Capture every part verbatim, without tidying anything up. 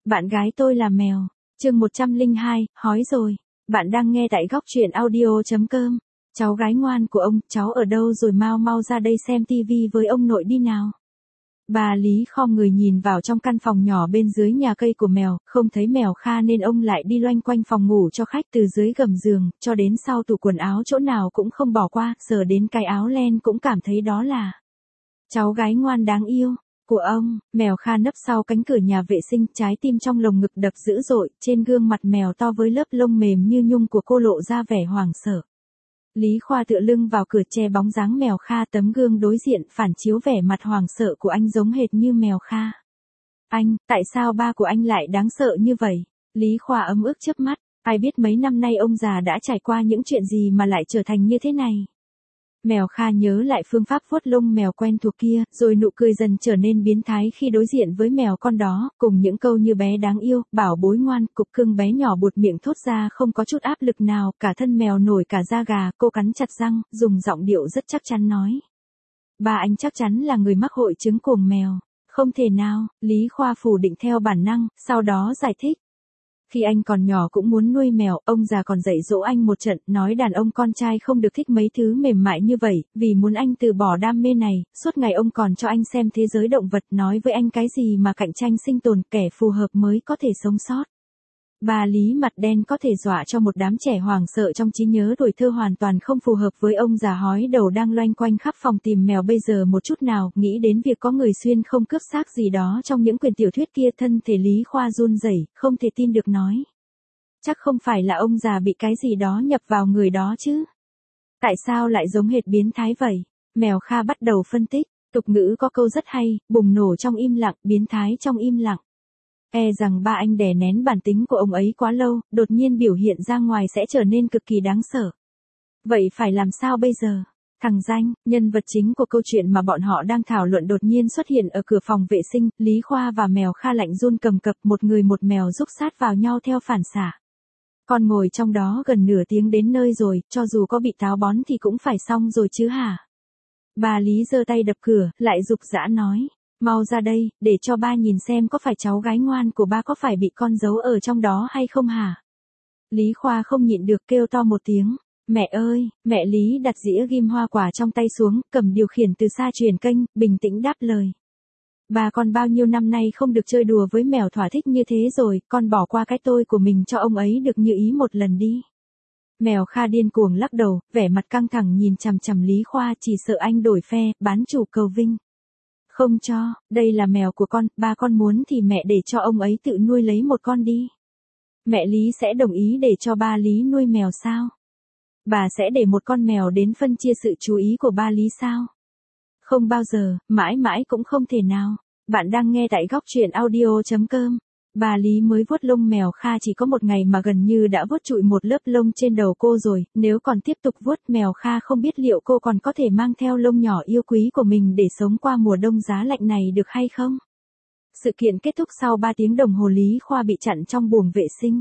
Bạn gái tôi là mèo. Chương một trăm lẻ hai, hói rồi. Bạn đang nghe tại góc truyện audio chấm com. Cháu gái ngoan của ông, cháu ở đâu rồi, mau mau ra đây xem tivi với ông nội đi nào. Bà Lý khom người nhìn vào trong căn phòng nhỏ bên dưới nhà cây của mèo, không thấy mèo Kha nên ông lại đi loanh quanh phòng ngủ cho khách từ dưới gầm giường, cho đến sau tủ quần áo chỗ nào cũng không bỏ qua, sờ đến cái áo len cũng cảm thấy đó là cháu gái ngoan đáng yêu của ông. Mèo Kha nấp sau cánh cửa nhà vệ sinh, trái tim trong lồng ngực đập dữ dội, trên gương mặt mèo to với lớp lông mềm như nhung của cô lộ ra vẻ hoảng sợ. Lý Khoa tựa lưng vào cửa che bóng dáng mèo Kha, tấm gương đối diện phản chiếu vẻ mặt hoảng sợ của anh giống hệt như mèo Kha. Anh, tại sao ba của anh lại đáng sợ như vậy? Lý Khoa ấm ức chớp mắt, ai biết mấy năm nay ông già đã trải qua những chuyện gì mà lại trở thành như thế này. Mèo Kha nhớ lại phương pháp vuốt lông mèo quen thuộc kia, rồi nụ cười dần trở nên biến thái khi đối diện với mèo con đó, cùng những câu như bé đáng yêu, bảo bối ngoan, cục cưng bé nhỏ buột miệng thốt ra không có chút áp lực nào, cả thân mèo nổi cả da gà, cô cắn chặt răng, dùng giọng điệu rất chắc chắn nói. Ba anh chắc chắn là người mắc hội chứng cuồng mèo. Không thể nào, Lý Khoa phủ định theo bản năng, sau đó giải thích. Khi anh còn nhỏ cũng muốn nuôi mèo, ông già còn dạy dỗ anh một trận, nói đàn ông con trai không được thích mấy thứ mềm mại như vậy, vì muốn anh từ bỏ đam mê này, suốt ngày ông còn cho anh xem thế giới động vật, nói với anh cái gì mà cạnh tranh sinh tồn, kẻ phù hợp mới có thể sống sót. Bà Lý mặt đen có thể dọa cho một đám trẻ hoảng sợ trong trí nhớ tuổi thơ hoàn toàn không phù hợp với ông già hói đầu đang loanh quanh khắp phòng tìm mèo bây giờ một chút nào, nghĩ đến việc có người xuyên không cướp xác gì đó trong những quyển tiểu thuyết kia, thân thể Lý Khoa run rẩy, không thể tin được nói. Chắc không phải là ông già bị cái gì đó nhập vào người đó chứ? Tại sao lại giống hệt biến thái vậy? Mèo Kha bắt đầu phân tích, tục ngữ có câu rất hay, bùng nổ trong im lặng, biến thái trong im lặng. E rằng ba anh đè nén bản tính của ông ấy quá lâu, đột nhiên biểu hiện ra ngoài sẽ trở nên cực kỳ đáng sợ. Vậy phải làm sao bây giờ? Thằng Danh, nhân vật chính của câu chuyện mà bọn họ đang thảo luận đột nhiên xuất hiện ở cửa phòng vệ sinh, Lý Khoa và mèo Kha lạnh run cầm cập, một người một mèo rúc sát vào nhau theo phản xạ. Con ngồi trong đó gần nửa tiếng đến nơi rồi, cho dù có bị táo bón thì cũng phải xong rồi chứ hả? Bà Lý giơ tay đập cửa, lại giục giã nói. Mau ra đây, để cho ba nhìn xem có phải cháu gái ngoan của ba có phải bị con giấu ở trong đó hay không hả? Lý Khoa không nhịn được kêu to một tiếng. Mẹ ơi, mẹ Lý đặt dĩa ghim hoa quả trong tay xuống, cầm điều khiển từ xa truyền kênh, bình tĩnh đáp lời. Bà con bao nhiêu năm nay không được chơi đùa với mèo thỏa thích như thế rồi, con bỏ qua cái tôi của mình cho ông ấy được như ý một lần đi. Mèo Kha điên cuồng lắc đầu, vẻ mặt căng thẳng nhìn chằm chằm Lý Khoa, chỉ sợ anh đổi phe, bán chủ cầu vinh. Không cho, đây là mèo của con, ba con muốn thì mẹ để cho ông ấy tự nuôi lấy một con đi. Mẹ Lý sẽ đồng ý để cho ba Lý nuôi mèo sao? Bà sẽ để một con mèo đến phân chia sự chú ý của ba Lý sao? Không bao giờ, mãi mãi cũng không thể nào. Bạn đang nghe tại góc truyện audio chấm com. Bà Lý mới vuốt lông mèo Kha chỉ có một ngày mà gần như đã vuốt trụi một lớp lông trên đầu cô rồi, nếu còn tiếp tục vuốt mèo Kha không biết liệu cô còn có thể mang theo lông nhỏ yêu quý của mình để sống qua mùa đông giá lạnh này được hay không? Sự kiện kết thúc sau ba tiếng đồng hồ, Lý Khoa bị chặn trong buồng vệ sinh.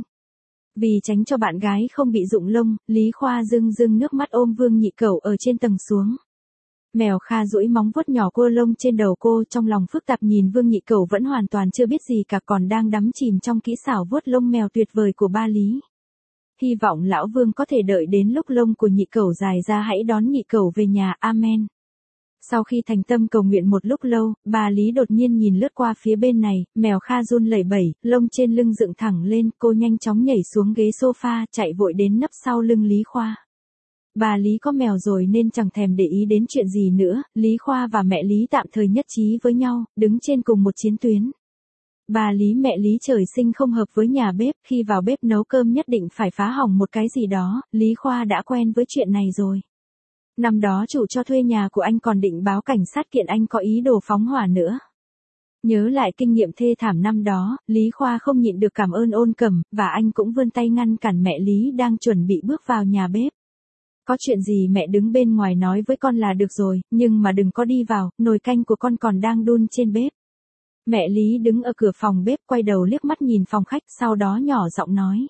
Vì tránh cho bạn gái không bị rụng lông, Lý Khoa rưng rưng nước mắt ôm Vương Nhị Cẩu ở trên tầng xuống. Mèo Kha duỗi móng vuốt nhỏ cua lông trên đầu cô, trong lòng phức tạp nhìn Vương Nhị Cẩu vẫn hoàn toàn chưa biết gì cả, còn đang đắm chìm trong kỹ xảo vuốt lông mèo tuyệt vời của ba Lý. Hy vọng lão Vương có thể đợi đến lúc lông của Nhị Cẩu dài ra hãy đón Nhị Cẩu về nhà, amen. Sau khi thành tâm cầu nguyện một lúc lâu, bà Lý đột nhiên nhìn lướt qua phía bên này, mèo Kha run lẩy bẩy, lông trên lưng dựng thẳng lên, cô nhanh chóng nhảy xuống ghế sofa, chạy vội đến nấp sau lưng Lý Khoa. Bà Lý có mèo rồi nên chẳng thèm để ý đến chuyện gì nữa, Lý Khoa và mẹ Lý tạm thời nhất trí với nhau, đứng trên cùng một chiến tuyến. Bà Lý mẹ Lý trời sinh không hợp với nhà bếp, khi vào bếp nấu cơm nhất định phải phá hỏng một cái gì đó, Lý Khoa đã quen với chuyện này rồi. Năm đó chủ cho thuê nhà của anh còn định báo cảnh sát kiện anh có ý đồ phóng hỏa nữa. Nhớ lại kinh nghiệm thê thảm năm đó, Lý Khoa không nhịn được cảm ơn ôn cẩm, và anh cũng vươn tay ngăn cản mẹ Lý đang chuẩn bị bước vào nhà bếp. Có chuyện gì mẹ đứng bên ngoài nói với con là được rồi, nhưng mà đừng có đi vào, nồi canh của con còn đang đun trên bếp. Mẹ Lý đứng ở cửa phòng bếp quay đầu liếc mắt nhìn phòng khách, sau đó nhỏ giọng nói.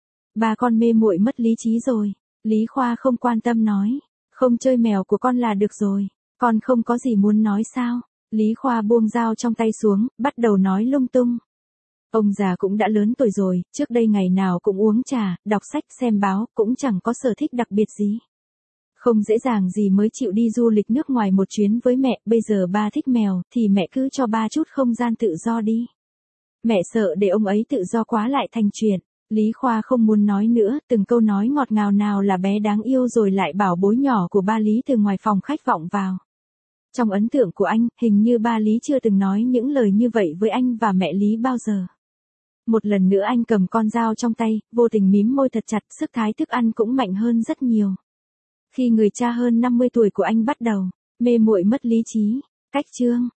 Ba con mê muội mất lý trí rồi. Lý Khoa không quan tâm nói. Không chơi mèo của con là được rồi. Con không có gì muốn nói sao? Lý Khoa buông dao trong tay xuống, bắt đầu nói lung tung. Ông già cũng đã lớn tuổi rồi, trước đây ngày nào cũng uống trà, đọc sách, xem báo, cũng chẳng có sở thích đặc biệt gì. Không dễ dàng gì mới chịu đi du lịch nước ngoài một chuyến với mẹ, bây giờ ba thích mèo, thì mẹ cứ cho ba chút không gian tự do đi. Mẹ sợ để ông ấy tự do quá lại thành chuyện. Lý Khoa không muốn nói nữa, từng câu nói ngọt ngào nào là bé đáng yêu rồi lại bảo bối nhỏ của ba Lý từ ngoài phòng khách vọng vào. Trong ấn tượng của anh, hình như ba Lý chưa từng nói những lời như vậy với anh và mẹ Lý bao giờ. Một lần nữa anh cầm con dao trong tay, vô tình mím môi thật chặt, sức thái thức ăn cũng mạnh hơn rất nhiều. Khi người cha hơn năm mươi tuổi của anh bắt đầu mê muội mất lý trí, cách chương